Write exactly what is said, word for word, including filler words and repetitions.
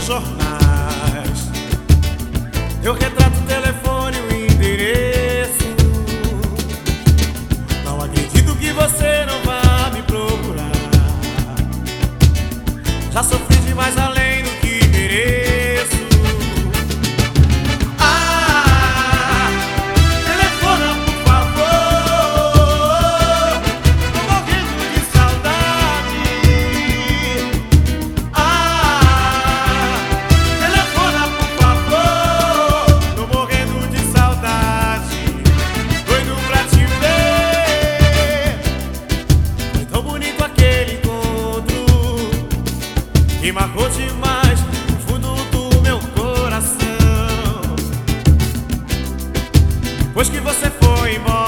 nos jornais. Eu retrato o telefone, o endereço. Não acredito que você não vá me procurar. Já sofri demais além do que mereço. Ah, telefona por favor, tô morrendo de saudade. Ah, telefona por favor, tô morrendo de saudade. Doido pra te ver. Foi tão bonito aquele encontro que marcou demais no fundo do meu coração. Depois que você foi embora,